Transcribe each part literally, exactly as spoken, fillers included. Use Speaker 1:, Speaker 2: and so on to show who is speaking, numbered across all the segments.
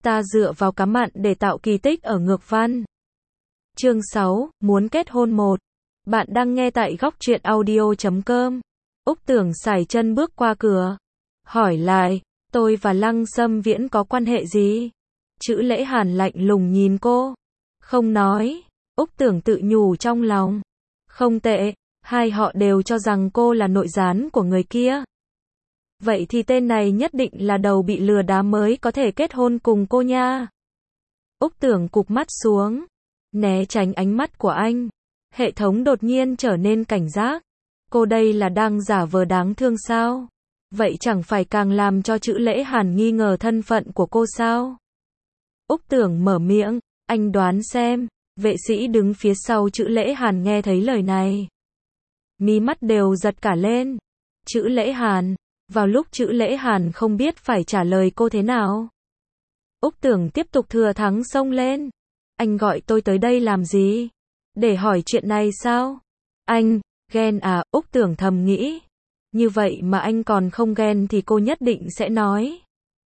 Speaker 1: ta dựa vào cá mặn để tạo kỳ tích ở ngược văn. Chương sáu, muốn kết hôn một. Bạn đang nghe tại góc truyện audio chấm com. Úc Tưởng sải chân bước qua cửa. Hỏi lại, tôi và Lăng Sâm Viễn có quan hệ gì? Chữ Lễ Hàn lạnh lùng nhìn cô. Không nói. Úc Tưởng tự nhủ trong lòng. Không tệ, hai họ đều cho rằng cô là nội gián của người kia. Vậy thì tên này nhất định là đầu bị lừa đá mới có thể kết hôn cùng cô nha. Úc Tưởng cụp mắt xuống, né tránh ánh mắt của anh. Hệ thống đột nhiên trở nên cảnh giác. Cô đây là đang giả vờ đáng thương sao? Vậy chẳng phải càng làm cho Chữ Lễ Hàn nghi ngờ thân phận của cô sao? Úc Tưởng mở miệng, anh đoán xem. Vệ sĩ đứng phía sau Chữ Lễ Hàn nghe thấy lời này, mí mắt đều giật cả lên. Chữ Lễ Hàn. Vào lúc Chữ Lễ Hàn không biết phải trả lời cô thế nào, Úc Tưởng tiếp tục thừa thắng xông lên. Anh gọi tôi tới đây làm gì? Để hỏi chuyện này sao? Anh, ghen à? Úc Tưởng thầm nghĩ. Như vậy mà anh còn không ghen thì cô nhất định sẽ nói.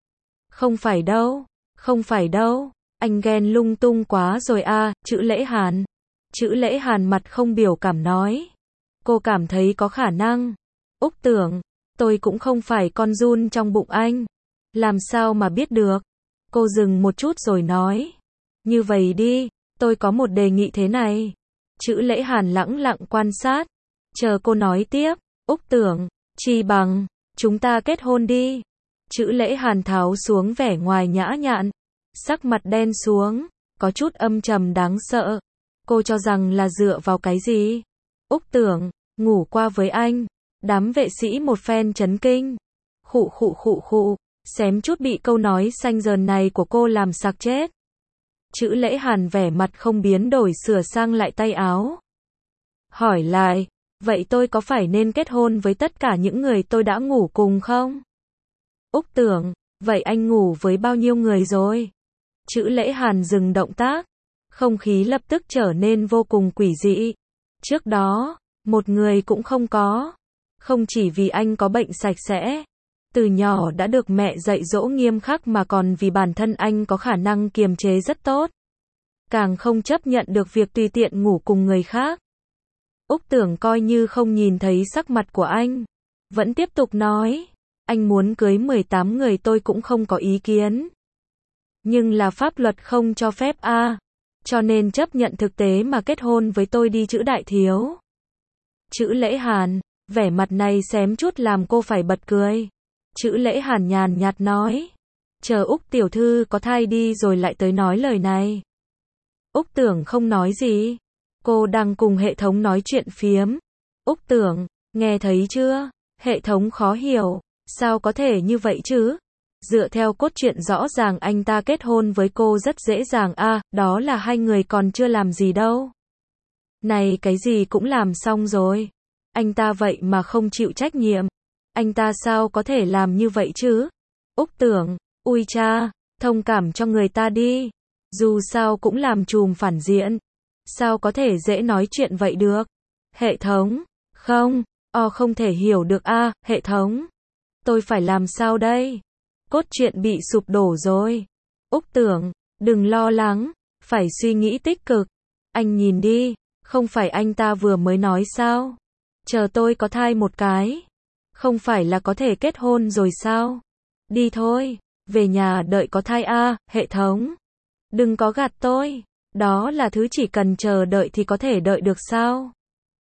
Speaker 1: Không phải đâu, không phải đâu, anh ghen lung tung quá rồi à, Chữ Lễ Hàn. Chữ Lễ Hàn mặt không biểu cảm nói. Cô cảm thấy có khả năng. Úc Tưởng, tôi cũng không phải con giun trong bụng anh. Làm sao mà biết được? Cô dừng một chút rồi nói. Như vậy đi, tôi có một đề nghị thế này. Chữ Lễ Hàn lẳng lặng quan sát. Chờ cô nói tiếp. Úc Tưởng, chi bằng, chúng ta kết hôn đi. Chữ Lễ Hàn tháo xuống vẻ ngoài nhã nhặn. Sắc mặt đen xuống, có chút âm trầm đáng sợ. Cô cho rằng là dựa vào cái gì? Úc Tưởng, ngủ qua với anh. Đám vệ sĩ một phen chấn kinh. Khụ khụ khụ khụ, xém chút bị câu nói xanh dờn này của cô làm sặc chết. Chữ Lễ Hàn vẻ mặt không biến đổi sửa sang lại tay áo. Hỏi lại, vậy tôi có phải nên kết hôn với tất cả những người tôi đã ngủ cùng không? Úc Tưởng, vậy anh ngủ với bao nhiêu người rồi? Chữ Lễ Hàn dừng động tác. Không khí lập tức trở nên vô cùng quỷ dị. Trước đó, một người cũng không có. Không chỉ vì anh có bệnh sạch sẽ, từ nhỏ đã được mẹ dạy dỗ nghiêm khắc mà còn vì bản thân anh có khả năng kiềm chế rất tốt. Càng không chấp nhận được việc tùy tiện ngủ cùng người khác. Úc Tưởng coi như không nhìn thấy sắc mặt của anh. Vẫn tiếp tục nói, anh muốn cưới mười tám người tôi cũng không có ý kiến. Nhưng là pháp luật không cho phép a, à, cho nên chấp nhận thực tế mà kết hôn với tôi đi Chữ đại thiếu. Chữ Lễ Hàn. Vẻ mặt này xém chút làm cô phải bật cười. Chữ Lễ Hàn nhàn nhạt nói. Chờ Úc tiểu thư có thai đi rồi lại tới nói lời này. Úc Tưởng không nói gì. Cô đang cùng hệ thống nói chuyện phiếm. Úc Tưởng, nghe thấy chưa? Hệ thống khó hiểu. Sao có thể như vậy chứ? Dựa theo cốt truyện rõ ràng anh ta kết hôn với cô rất dễ dàng a, à, đó là hai người còn chưa làm gì đâu. Này cái gì cũng làm xong rồi. Anh ta vậy mà không chịu trách nhiệm. Anh ta sao có thể làm như vậy chứ? Úc Tưởng, ui cha, thông cảm cho người ta đi. Dù sao cũng làm trùm phản diện. Sao có thể dễ nói chuyện vậy được? Hệ thống, không, o không thể hiểu được a, à, hệ thống. Tôi phải làm sao đây? Cốt truyện bị sụp đổ rồi. Úc Tưởng, đừng lo lắng, phải suy nghĩ tích cực. Anh nhìn đi, không phải anh ta vừa mới nói sao? Chờ tôi có thai một cái, không phải là có thể kết hôn rồi sao? Đi thôi, về nhà đợi có thai a, à, hệ thống. Đừng có gạt tôi, đó là thứ chỉ cần chờ đợi thì có thể đợi được sao?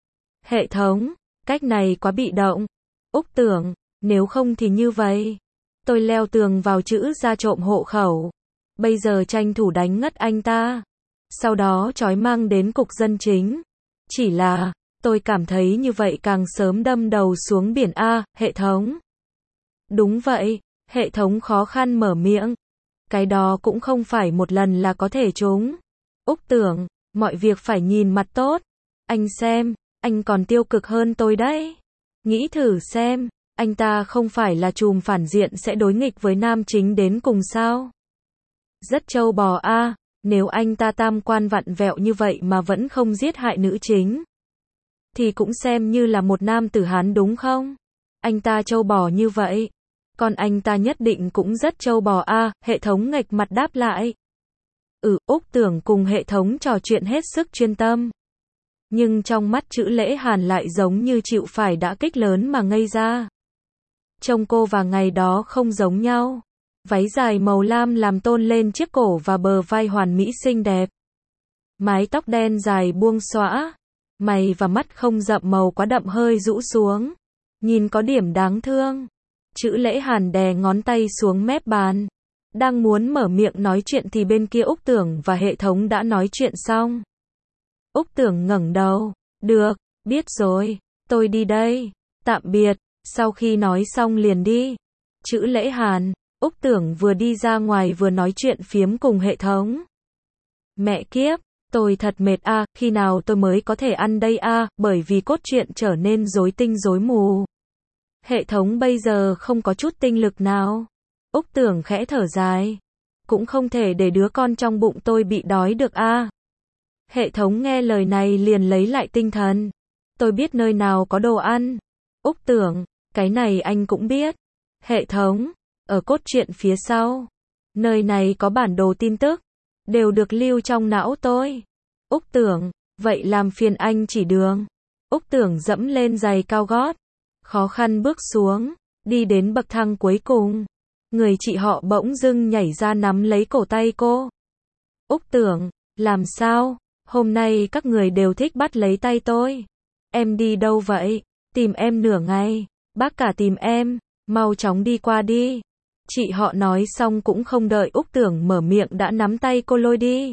Speaker 1: Hệ thống, cách này quá bị động. Úc Tưởng, nếu không thì như vậy. Tôi leo tường vào Chữ ra trộm hộ khẩu. Bây giờ tranh thủ đánh ngất anh ta. Sau đó trói mang đến cục dân chính. Chỉ là, tôi cảm thấy như vậy càng sớm đâm đầu xuống biển a, hệ thống. Đúng vậy, hệ thống khó khăn mở miệng. Cái đó cũng không phải một lần là có thể trúng. Úc Tưởng, mọi việc phải nhìn mặt tốt. Anh xem, anh còn tiêu cực hơn tôi đấy. Nghĩ thử xem, anh ta không phải là trùm phản diện sẽ đối nghịch với nam chính đến cùng sao? Rất trâu bò a, à, nếu anh ta tam quan vặn vẹo như vậy mà vẫn không giết hại nữ chính. Thì cũng xem như là một nam tử Hán đúng không? Anh ta trâu bò như vậy. Con anh ta nhất định cũng rất trâu bò a, hệ thống nghệch mặt đáp lại. Ừ, Úc Tưởng cùng hệ thống trò chuyện hết sức chuyên tâm. Nhưng trong mắt Chữ Lễ Hàn lại giống như chịu phải đả kích lớn mà ngây ra. Trông cô và ngày đó không giống nhau. Váy dài màu lam làm tôn lên chiếc cổ và bờ vai hoàn mỹ xinh đẹp. Mái tóc đen dài buông xõa. Mày và mắt không rậm màu quá đậm hơi rũ xuống. Nhìn có điểm đáng thương. Chữ Lễ Hàn đè ngón tay xuống mép bàn. Đang muốn mở miệng nói chuyện thì bên kia Úc Tưởng và hệ thống đã nói chuyện xong. Úc Tưởng ngẩng đầu. Được, biết rồi, tôi đi đây. Tạm biệt. Sau khi nói xong liền đi. Chữ Lễ Hàn, Úc Tưởng vừa đi ra ngoài vừa nói chuyện phiếm cùng hệ thống. Mẹ kiếp, tôi thật mệt a, à, khi nào tôi mới có thể ăn đây a, à, bởi vì cốt truyện trở nên rối tinh rối mù. Hệ thống bây giờ không có chút tinh lực nào. Úc Tưởng khẽ thở dài. Cũng không thể để đứa con trong bụng tôi bị đói được a. À. Hệ thống nghe lời này liền lấy lại tinh thần. Tôi biết nơi nào có đồ ăn. Úc Tưởng, cái này anh cũng biết. Hệ thống, ở cốt truyện phía sau. Nơi này có bản đồ tin tức. Đều được lưu trong não tôi. Úc Tưởng, vậy làm phiền anh chỉ đường. Úc Tưởng dẫm lên giày cao gót. Khó khăn bước xuống. Đi đến bậc thang cuối cùng. Người chị họ bỗng dưng nhảy ra nắm lấy cổ tay cô. Úc Tưởng, làm sao? Hôm nay các người đều thích bắt lấy tay tôi. Em đi đâu vậy? Tìm em nửa ngày. Bác cả tìm em. Mau chóng đi qua đi. Chị họ nói xong cũng không đợi Úc Tưởng mở miệng đã nắm tay cô lôi đi.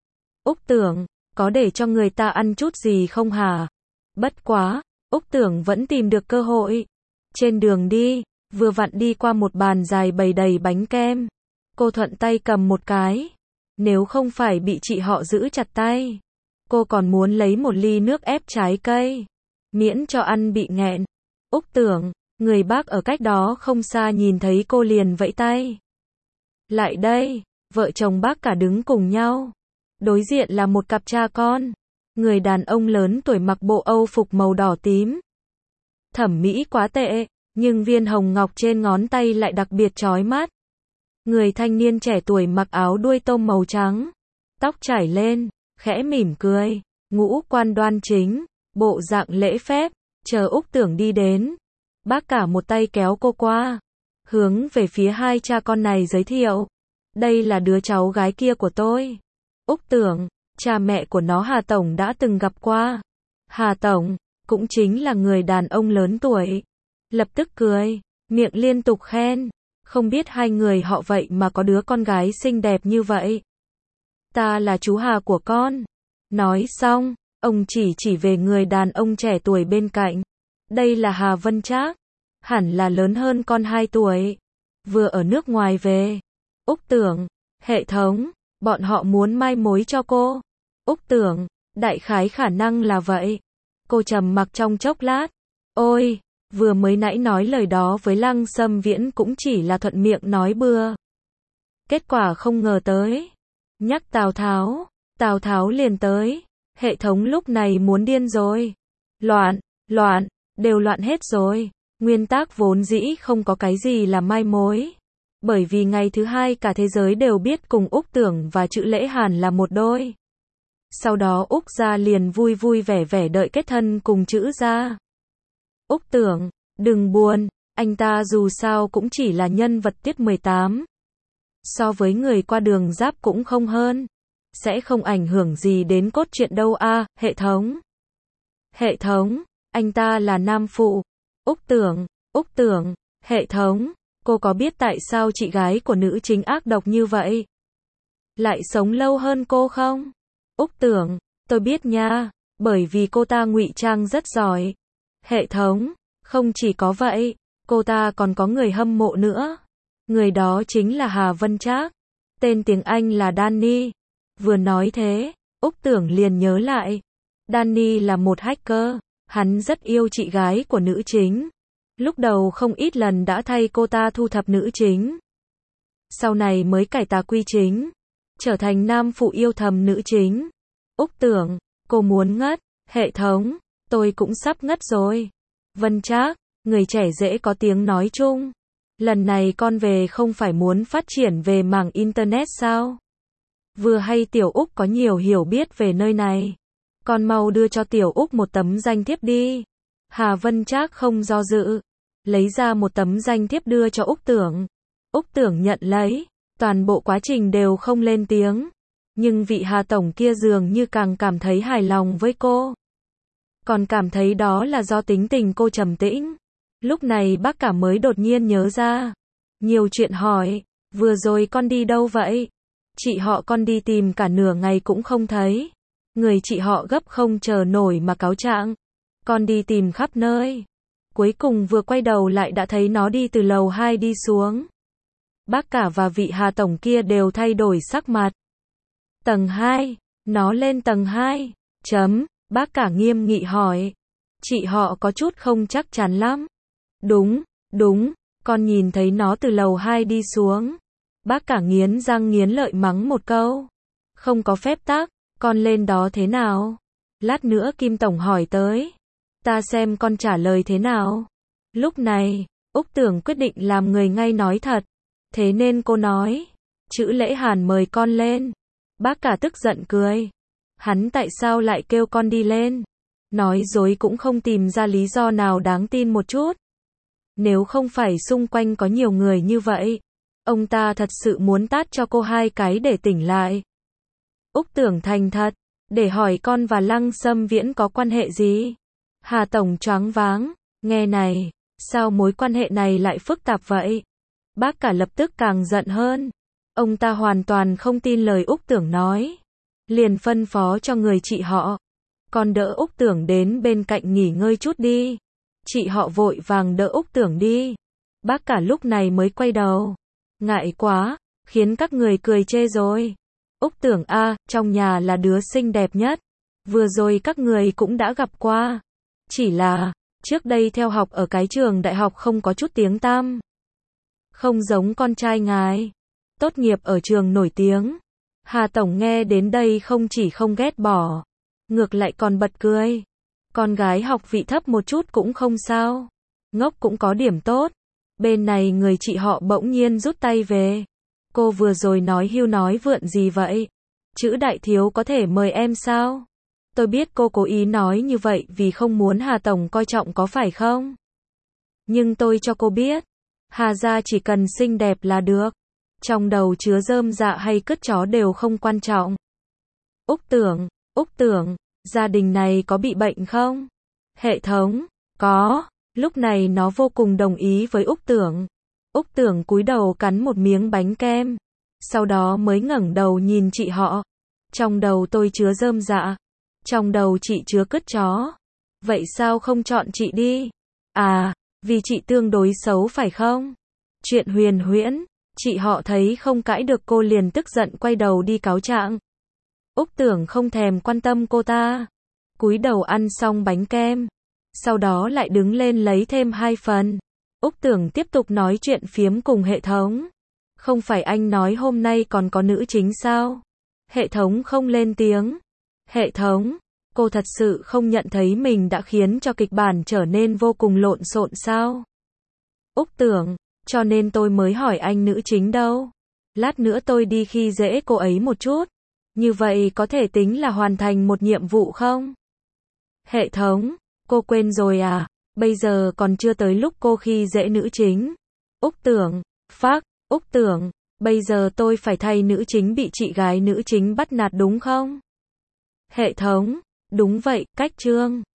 Speaker 1: Úc Tưởng, có để cho người ta ăn chút gì không hả? Bất quá, Úc Tưởng vẫn tìm được cơ hội. Trên đường đi, vừa vặn đi qua một bàn dài bày đầy bánh kem. Cô thuận tay cầm một cái. Nếu không phải bị chị họ giữ chặt tay, cô còn muốn lấy một ly nước ép trái cây. Miễn cho ăn bị nghẹn. Úc Tưởng, người bác ở cách đó không xa nhìn thấy cô liền vẫy tay. Lại đây, vợ chồng bác cả đứng cùng nhau. Đối diện là một cặp cha con. Người đàn ông lớn tuổi mặc bộ Âu phục màu đỏ tím. Thẩm mỹ quá tệ, nhưng viên hồng ngọc trên ngón tay lại đặc biệt chói mắt. Người thanh niên trẻ tuổi mặc áo đuôi tôm màu trắng. Tóc trải lên, khẽ mỉm cười. Ngũ quan đoan chính, bộ dạng lễ phép. Chờ Úc Tưởng đi đến. Bác cả một tay kéo cô qua. Hướng về phía hai cha con này giới thiệu. Đây là đứa cháu gái kia của tôi. Úc Tưởng, cha mẹ của nó Hà Tổng đã từng gặp qua. Hà Tổng, cũng chính là người đàn ông lớn tuổi. Lập tức cười, miệng liên tục khen. Không biết hai người họ vậy mà có đứa con gái xinh đẹp như vậy. Ta là chú Hà của con. Nói xong, ông chỉ chỉ về người đàn ông trẻ tuổi bên cạnh. Đây là Hà Vân Trác. Hẳn là lớn hơn con hai tuổi. Vừa ở nước ngoài về. Úc Tưởng, hệ thống, bọn họ muốn mai mối cho cô. Úc Tưởng, đại khái khả năng là vậy. Cô trầm mặc trong chốc lát. Ôi, vừa mới nãy nói lời đó với Lăng Sâm Viễn cũng chỉ là thuận miệng nói bừa. Kết quả không ngờ tới. Nhắc Tào Tháo, Tào Tháo liền tới. Hệ thống lúc này muốn điên rồi. Loạn, loạn, đều loạn hết rồi. Nguyên tắc vốn dĩ không có cái gì là mai mối. Bởi vì ngày thứ hai cả thế giới đều biết cùng Úc Tưởng và Chữ Lễ Hàn là một đôi. Sau đó Úc gia liền vui vui vẻ vẻ đợi kết thân cùng Chữ gia. Úc Tưởng, đừng buồn, anh ta dù sao cũng chỉ là nhân vật tiết mười tám. So với người qua đường giáp cũng không hơn. Sẽ không ảnh hưởng gì đến cốt truyện đâu a, à, hệ thống. Hệ thống, anh ta là nam phụ. Úc Tưởng, Úc Tưởng, hệ thống, cô có biết tại sao chị gái của nữ chính ác độc như vậy? Lại sống lâu hơn cô không? Úc Tưởng, tôi biết nha, bởi vì cô ta ngụy trang rất giỏi. Hệ thống, không chỉ có vậy, cô ta còn có người hâm mộ nữa. Người đó chính là Hà Vân Trác. Tên tiếng Anh là Danny. Vừa nói thế, Úc Tưởng liền nhớ lại. Danny là một hacker. Hắn rất yêu chị gái của nữ chính. Lúc đầu không ít lần đã thay cô ta thu thập nữ chính. Sau này mới cải tà quy chính. Trở thành nam phụ yêu thầm nữ chính. Úc Tưởng, cô muốn ngất. Hệ thống, tôi cũng sắp ngất rồi. Vân Trác, người trẻ dễ có tiếng nói chung. lần này con về không phải muốn phát triển về mảng Internet sao? Vừa hay Tiểu Úc có nhiều hiểu biết về nơi này. Con mau đưa cho Tiểu Úc một tấm danh thiếp đi. Hà Vân Trác không do dự. Lấy ra một tấm danh thiếp đưa cho Úc Tưởng. Úc Tưởng nhận lấy. Toàn bộ quá trình đều không lên tiếng. Nhưng vị Hà Tổng kia dường như càng cảm thấy hài lòng với cô. Còn cảm thấy đó là do tính tình cô trầm tĩnh. Lúc này bác cả mới đột nhiên nhớ ra. Nhiều chuyện hỏi. Vừa rồi con đi đâu vậy? Chị họ con đi tìm cả nửa ngày cũng không thấy. Người chị họ gấp không chờ nổi mà cáo trạng. Con đi tìm khắp nơi. Cuối cùng vừa quay đầu lại đã thấy nó đi từ lầu hai đi xuống. Bác cả và vị Hà Tổng kia đều thay đổi sắc mặt. Tầng hai. Nó lên tầng hai. Chấm. Bác cả nghiêm nghị hỏi. Chị họ có chút không chắc chắn lắm. Đúng, đúng. Con nhìn thấy nó từ lầu hai đi xuống. Bác cả nghiến răng nghiến lợi mắng một câu. Không có phép tắc. Con lên đó thế nào? Lát nữa Kim Tổng hỏi tới. Ta xem con trả lời thế nào. Lúc này, Úc Tưởng quyết định làm người ngay nói thật. Thế nên cô nói. Chữ Lễ Hàn mời con lên. Bác cả tức giận cười. Hắn tại sao lại kêu con đi lên? Nói dối cũng không tìm ra lý do nào đáng tin một chút. Nếu không phải xung quanh có nhiều người như vậy, ông ta thật sự muốn tát cho cô hai cái để tỉnh lại. Úc Tưởng thành thật, để hỏi con và Lăng Sâm Viễn có quan hệ gì? Hà Tổng choáng váng, nghe này, sao mối quan hệ này lại phức tạp vậy? Bác cả lập tức càng giận hơn. Ông ta hoàn toàn không tin lời Úc Tưởng nói. Liền phân phó cho người chị họ. Con đỡ Úc Tưởng đến bên cạnh nghỉ ngơi chút đi. Chị họ vội vàng đỡ Úc Tưởng đi. Bác cả lúc này mới quay đầu. Ngại quá, khiến các người cười chê rồi. Úc Tưởng a, à, trong nhà là đứa xinh đẹp nhất. Vừa rồi các người cũng đã gặp qua. Chỉ là, trước đây theo học ở cái trường đại học không có chút tiếng tăm. Không giống con trai ngài. Tốt nghiệp ở trường nổi tiếng. Hà Tổng nghe đến đây không chỉ không ghét bỏ. Ngược lại còn bật cười. Con gái học vị thấp một chút cũng không sao. Ngốc cũng có điểm tốt. Bên này người chị họ bỗng nhiên rút tay về. Cô vừa rồi nói hưu nói vượn gì vậy? Chữ đại thiếu có thể mời em sao? Tôi biết cô cố ý nói như vậy vì không muốn Hà Tổng coi trọng có phải không? Nhưng tôi cho cô biết. Hà gia chỉ cần xinh đẹp là được. Trong đầu chứa rơm dạ hay cứt chó đều không quan trọng. Úc Tưởng, Úc Tưởng, gia đình này có bị bệnh không? Hệ thống, có. Lúc này nó vô cùng đồng ý với Úc Tưởng. Úc Tưởng cúi đầu cắn một miếng bánh kem. Sau đó mới ngẩng đầu nhìn chị họ. Trong đầu tôi chứa rơm dạ. Trong đầu chị chứa cứt chó. Vậy sao không chọn chị đi? À, vì chị tương đối xấu phải không? Chuyện huyền huyễn. Chị họ thấy không cãi được cô liền tức giận quay đầu đi cáo trạng. Úc Tưởng không thèm quan tâm cô ta. Cúi đầu ăn xong bánh kem. Sau đó lại đứng lên lấy thêm hai phần. Úc Tưởng tiếp tục nói chuyện phiếm cùng hệ thống. Không phải anh nói hôm nay còn có nữ chính sao? Hệ thống không lên tiếng. Hệ thống, cô thật sự không nhận thấy mình đã khiến cho kịch bản trở nên vô cùng lộn xộn sao? Úc Tưởng, cho nên tôi mới hỏi anh nữ chính đâu. Lát nữa tôi đi khi dễ cô ấy một chút. Như vậy có thể tính là hoàn thành một nhiệm vụ không? Hệ thống, cô quên rồi à? Bây giờ còn chưa tới lúc cô khi dễ nữ chính. Úc Tưởng, phác, Úc Tưởng, bây giờ tôi phải thay nữ chính bị chị gái nữ chính bắt nạt đúng không? Hệ thống, đúng vậy, cách chương.